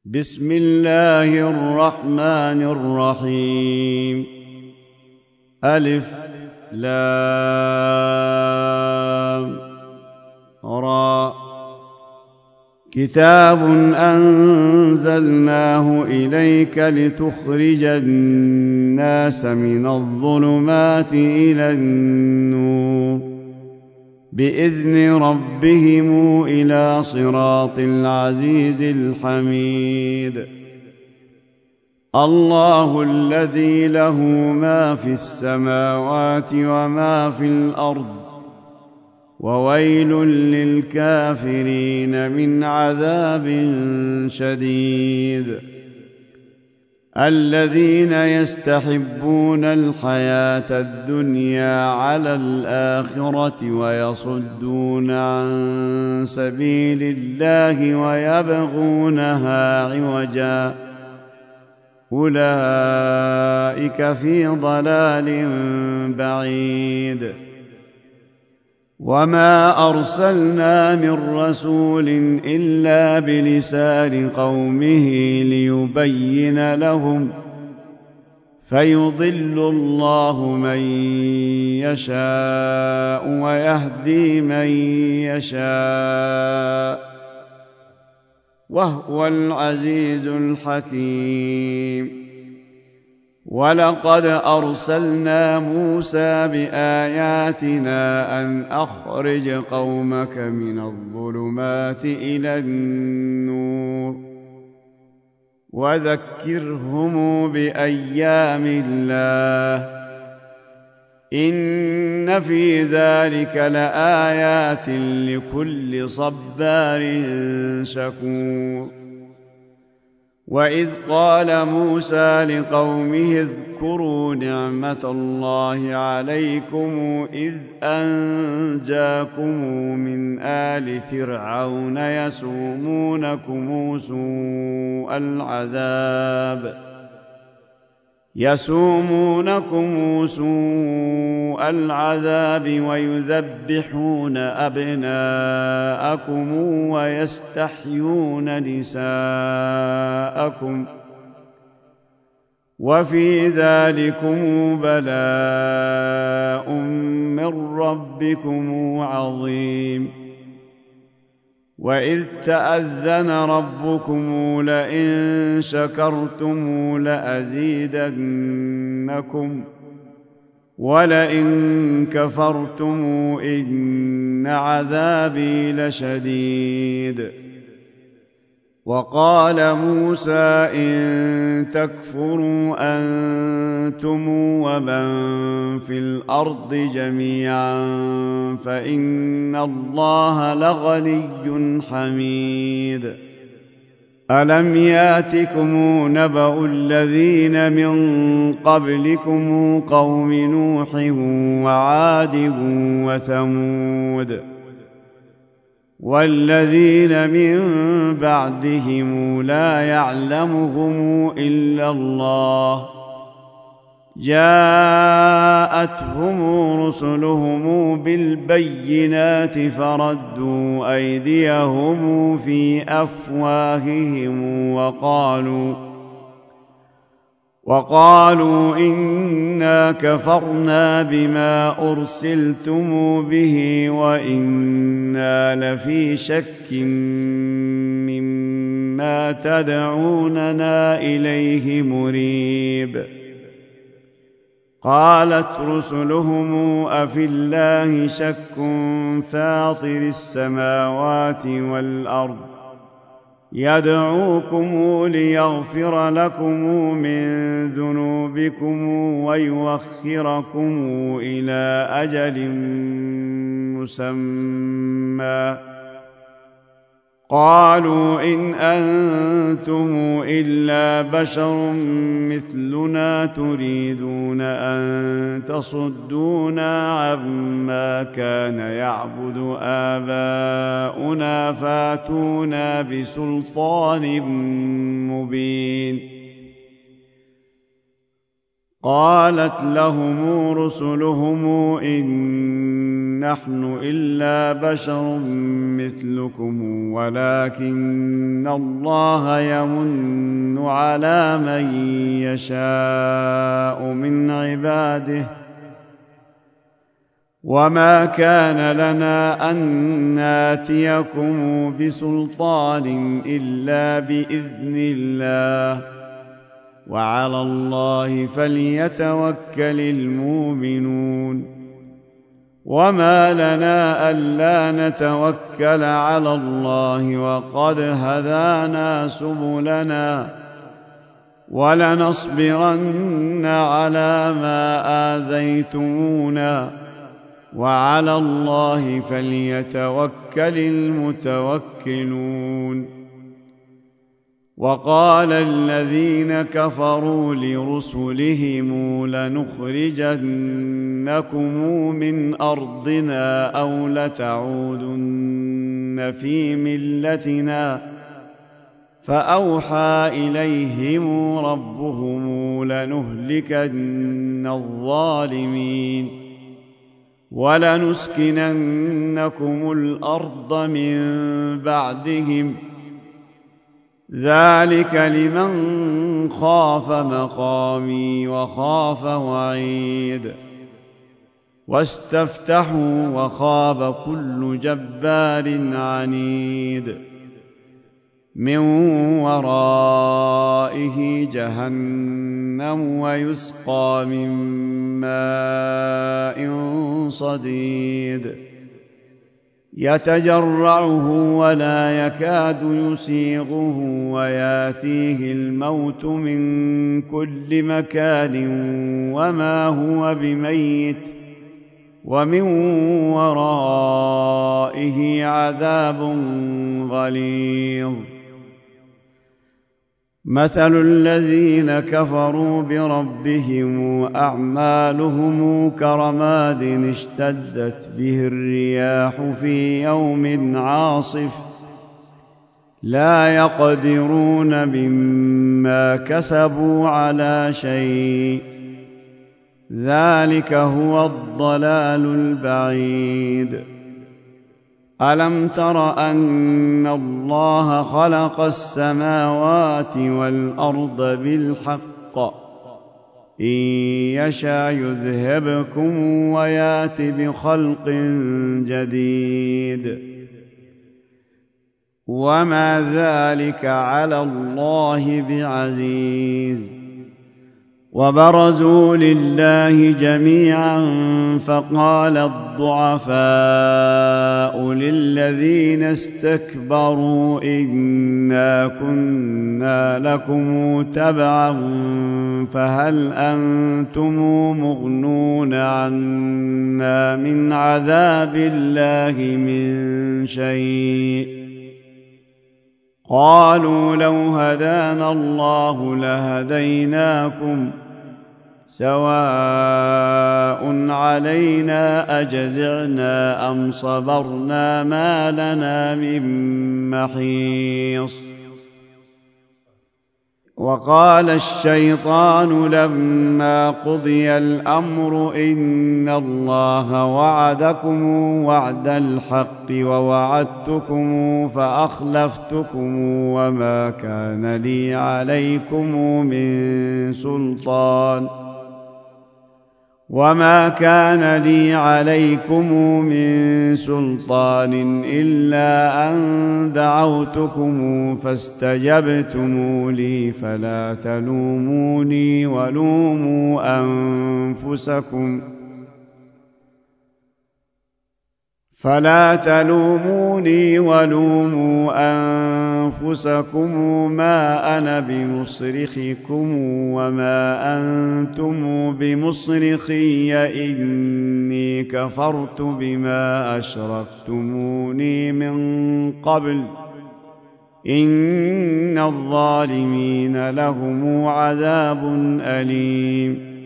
بسم الله الرحمن الرحيم. ألف لام را. كتاب أنزلناه إليك لتخرج الناس من الظلمات إلى النور بإذن ربهم إلى صراط العزيز الحميد. الله الذي له ما في السماوات وما في الأرض، وويل للكافرين من عذاب شديد. الذين يستحبون الحياة الدنيا على الآخرة ويصدون عن سبيل الله ويبغونها عوجا، أولئك في ضلال بعيد. وما أرسلنا من رسول إلا بلسان قومه ليبين لهم، فيضل الله من يشاء ويهدي من يشاء، وهو العزيز الحكيم. ولقد أرسلنا موسى بآياتنا أن أخرج قومك من الظلمات إلى النور وذكرهم بأيام الله، إن في ذلك لآيات لكل صبار شكور. وإذ قال موسى لقومه اذكروا نعمة الله عليكم إذ أنجاكم من آل فرعون يسومونكم سوء العذاب ويذبحون أبناءكم ويستحيون نساءكم، وفي ذلكم بلاء من ربكم عظيم. وإذ تأذن ربكم لئن شكرتم لأزيدنكم ولئن كفرتم إن عذابي لشديد. وقال موسى إن تكفروا أنتم ومن في الأرض جميعا فإن الله لغني حميد. ألم ياتكم نبأ الذين من قبلكم قوم نوح وعاد وثمود والذين من بعدهم لا يعلمهم إلا الله، جاءتهم رسلهم بالبينات فردوا أيديهم في أفواههم وقالوا إنا كفرنا بما أرسلتم به وإنا لفي شك مما تدعوننا إليه مريب. قالت رسلهم أفي الله شك فاطر السماوات والأرض يدعوكم ليغفر لكم من ذنوبكم ويوخركم إلى أجل مسمى، قالوا إن أنتم إلا بشر مثلنا تريدون أن تصدونا عما كان يعبد آباؤنا فاتونا بسلطان مبين. قالت لهم رسلهم إن نحن إلا بشر مثلكم ولكن الله يمن على من يشاء من عباده وما كان لنا أن ناتيكم بسلطان إلا بإذن الله وعلى الله فليتوكل المؤمنون وما لنا ألا نتوكل على الله وقد هدانا سبلنا ولنصبرن على ما آذيتمونا وعلى الله فليتوكل المتوكلون وقال الذين كفروا لرسلهم لنخرجنكم من أرضنا أو لتعودن في ملتنا فأوحى إليهم ربهم لنهلكن الظالمين ولنسكننكم الأرض من بعدهم ذلك لمن خاف مقامي وخاف وعيد واستفتحوا وخاب كل جبار عنيد من ورائه جهنم ويسقى من ماء صديد يتجرعه ولا يكاد يسيغه وياتيه الموت من كل مكان وما هو بميت ومن ورائه عذاب غليظ مثل الذين كفروا بربهم أعمالهم كرماد اشتدت به الرياح في يوم عاصف لا يقدرون مما كسبوا على شيء ذلك هو الضلال البعيد ألم تر أن الله خلق السماوات والأرض بالحق إن يشاء يذهبكم ويات بخلق جديد وما ذلك على الله بعزيز وبرزوا لله جميعا فقال الضعفاء للذين استكبروا إنا كنا لكم تبعا فهل أنتم مغنون عنا من عذاب الله من شيء قالوا لو هدانا الله لهديناكم سواء علينا أجزعنا أم صبرنا ما لنا من محيص وقال الشيطان لما قضي الأمر إن الله وعدكم وعد الحق ووعدتكم فأخلفتكم وما كان لي عليكم من سلطان إلا أن دعوتكم فاستجبتم لي فلا تلوموني ولوموا أنفسكم ما أنا بمصرخكم وما أنتم بمصرخي إني كفرت بما أشركتموني من قبل إن الظالمين لهم عذاب أليم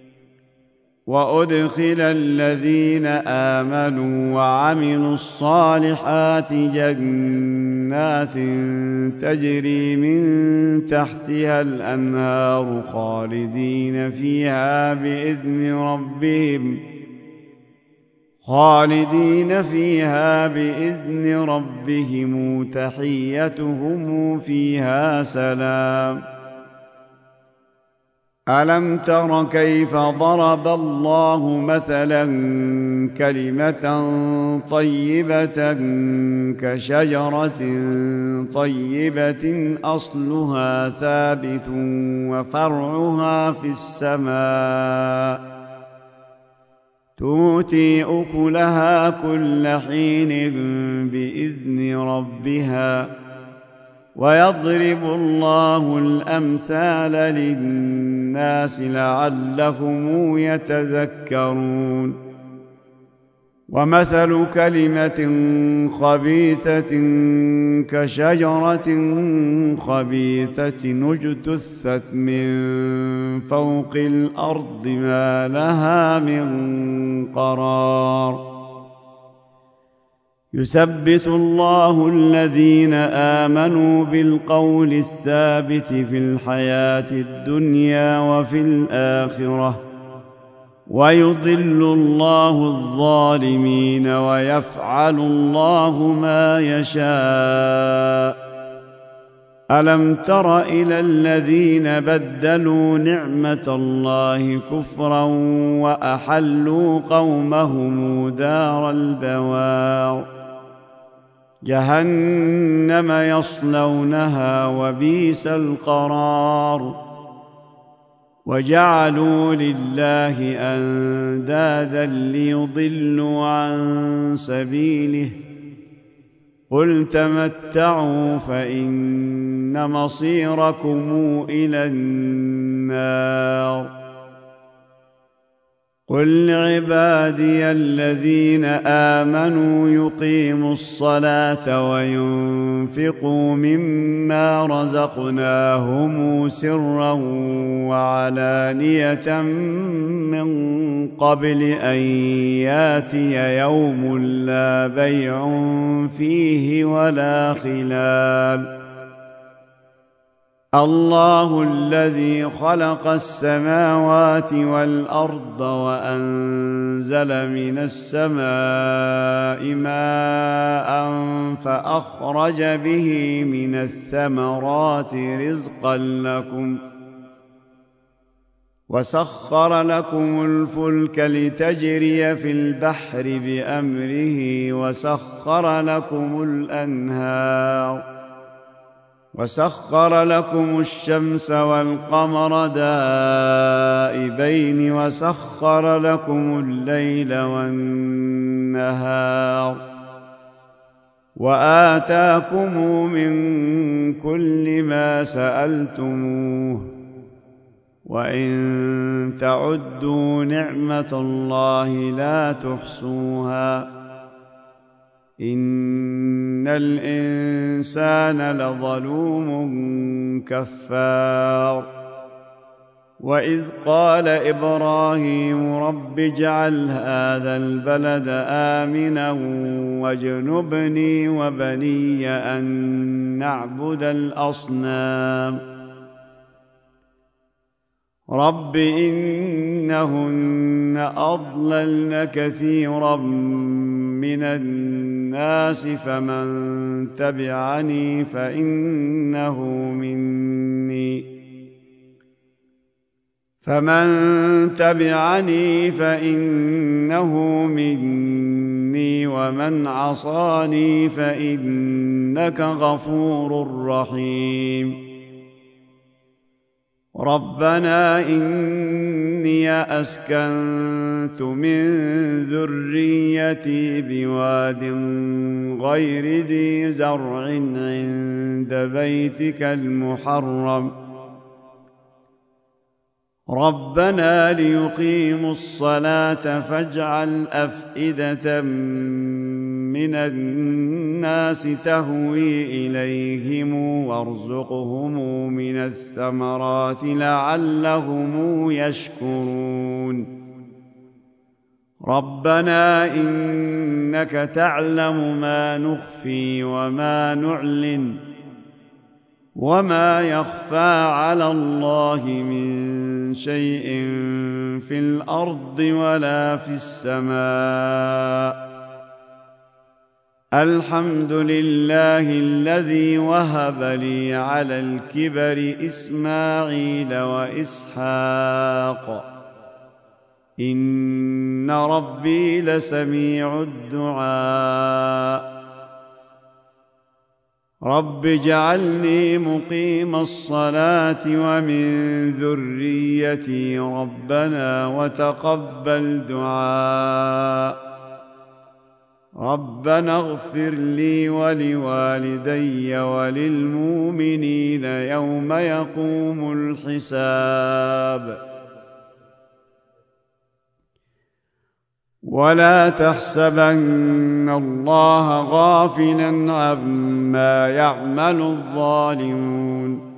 وأدخل الذين آمنوا وعملوا الصالحات جنات تجري من تحتها الأنهار خالدين فيها بإذن ربهم تحيتهم فيها سلام. ألم تر كيف ضرب الله مثلا كلمة طيبة كشجرة طيبة أصلها ثابت وفرعها في السماء تؤتي أكلها كل حين بإذن ربها ويضرب الله الأمثال للناس لعلهم يتذكرون. ومثل كلمة خبيثة كشجرة خبيثة اجتثت من فوق الأرض ما لها من قرار. يثبت الله الذين آمنوا بالقول الثابت في الحياة الدنيا وفي الآخرة ويضل الله الظالمين ويفعل الله ما يشاء. ألم تر إلى الذين بدلوا نعمة الله كفرا وأحلوا قومهم دار البوار جهنم يصلونها وبئس القرار. وجعلوا لله أندادا ليضلوا عن سبيله قل تمتعوا فإن مصيركم إلى النار. قل لعبادي الذين آمنوا يقيموا الصلاة وينفقوا مما رزقناهم سرا وعلانية من قبل أن ياتي يوم لا بيع فيه ولا خلال. الله الذي خلق السماوات والأرض وأنزل من السماء ماء فأخرج به من الثمرات رزقا لكم وسخر لكم الفلك لتجري في البحر بأمره وسخر لكم الأنهار وسخر لكم الشمس والقمر دائبين وسخر لكم الليل والنهار وآتاكم من كل ما سألتموه وإن تعدوا نعمة الله لا تحصوها إن الإنسان لظلوم كفار. وإذ قال إبراهيم رب اجعل هذا البلد آمنا واجنبني وبني أن نعبد الأصنام رب إنهن أضللن كثيرا من الناس فمن تبعني فإنه مني ومن عصاني فإنك غفور رحيم. ربنا إني أسكنت من ذريتي بواد غير ذي زرع عند بيتك المحرم ربنا ليقيموا الصلاة فاجعل أفئدة من الناس تهوي إليهم وارزقهم من الثمرات لعلهم يشكرون. ربنا إنك تعلم ما نخفي وما نعلن وما يخفى على الله من شيء في الأرض ولا في السماء. الحمد لله الذي وهب لي على الكبر إسماعيل وإسحاق إن ربي لسميع الدعاء. رب اجعلني مقيم الصلاة ومن ذريتي ربنا وتقبل دعاء. ربنا اغفر لي ولوالدي وللمؤمنين يوم يقوم الحساب. ولا تحسبن الله غافلا عما يعمل الظالمون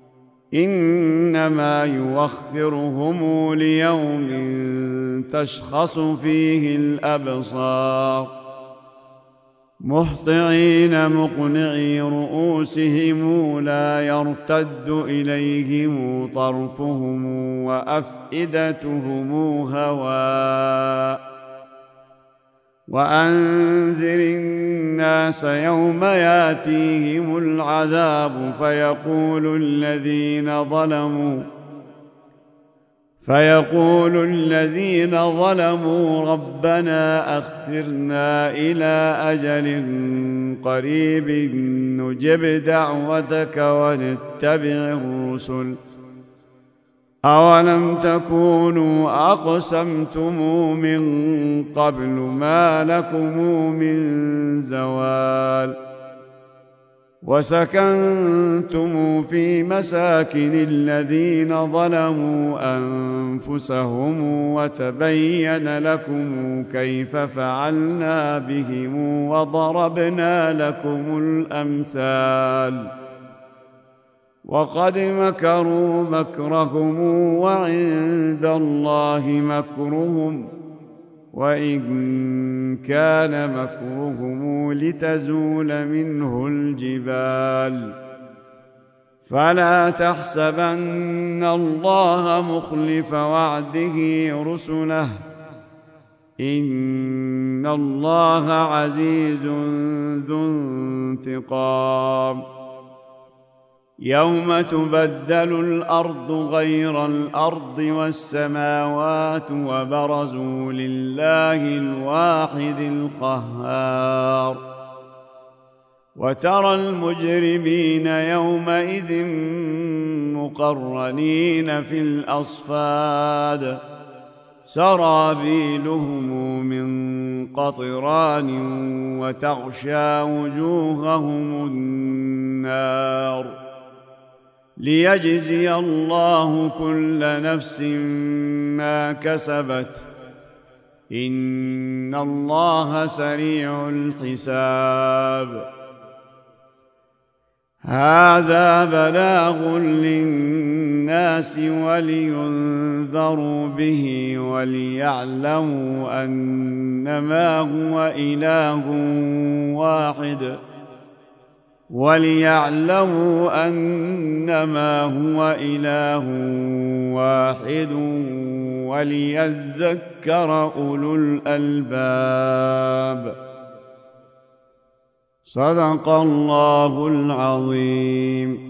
إنما يوخرهم ليوم تشخص فيه الأبصار مهطعين مقنعي رؤوسهم لا يرتد إليهم طرفهم وأفئدتهم هواء. وأنذر الناس يوم ياتيهم العذاب فيقول الذين ظلموا ربنا أخرنا إلى أجل قريب نجب دعوتك ونتبع الرسل أولم تكونوا أقسمتم من قبل ما لكم من زوال. وسكنتم في مساكن الذين ظلموا أنفسهم وتبين لكم كيف فعلنا بهم وضربنا لكم الأمثال. وقد مكروا مكرهم وعند الله مكرهم وإن كان مكرهم لتزول منه الجبال. فلا تحسبن الله مخلف وعده رسله إن الله عزيز ذو انتقام. يوم تبدل الأرض غير الأرض والسماوات وبرزوا لله الواحد القهار. وترى المجرمين يومئذ مقرنين في الأصفاد سرابيلهم من قطران وتغشى وجوههم النار. ليجزي الله كل نفس ما كسبت إن الله سريع الحساب. هذا بلاغ للناس ولينذروا به وليعلموا أنما هو إله واحد وليذكر أولو الألباب. صدق الله العظيم.